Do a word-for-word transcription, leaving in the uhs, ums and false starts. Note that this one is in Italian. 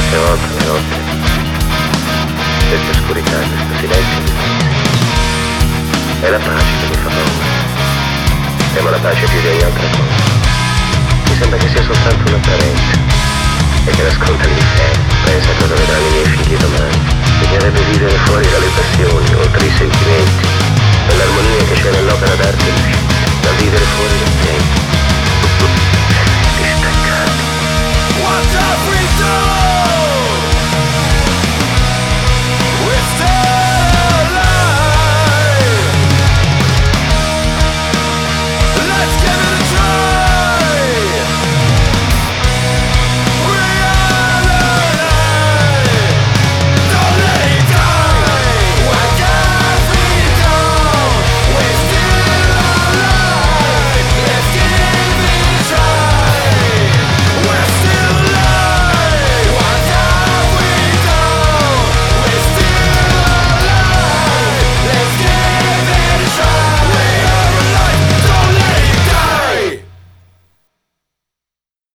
Queste volte le notte, questa oscurità, questo silenzio mi fa. È la pace che mi fa paura. Temo la pace più di ogni altra cosa. Mi sembra che sia soltanto un'apparenza e che nasconda l'inferno. Pensa a cosa vedranno i miei figli domani. Bisognerebbe vivere fuori dalle passioni, oltre i sentimenti, nell'armonia che c'è nell'opera d'arte riuscita, da vivere fuori dal tempo. Distaccati. What have we done?